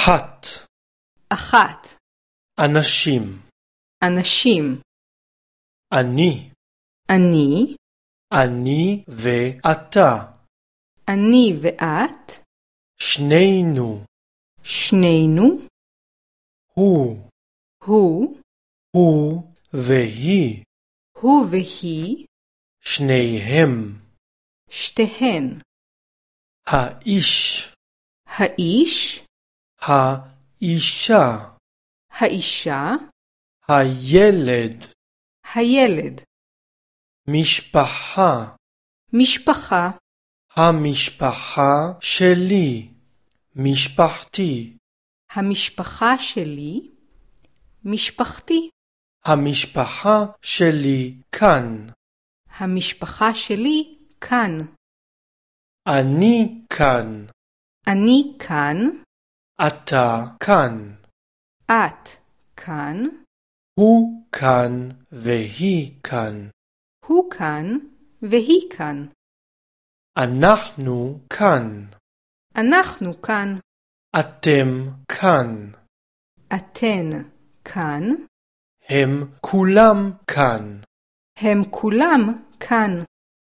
אחת. אחת. אנשים. אנשים. אני. אני. אני ואתה. אני ואת. שנינו. שנינו. הוא. הוא. הוא והיא. הוא והיא. שניהם. שתיהן. האיש. האיש. האישה. האישה. הילד. הילד. משפחה. משפחה. המשפחה שלי. משפחתי. המשפחה שלי. משפחתי. המשפחה שלי כאן. המשפחה שלי כאן. אני כאן. אני כאן. אתה כאן. את כאן. הוא כאן והיא כאן. הוא כאן והיא כאן. אנחנו כאן. אנחנו כאן. אתם כאן. אתן כאן. הם כולם כאן. הם כולם כאן.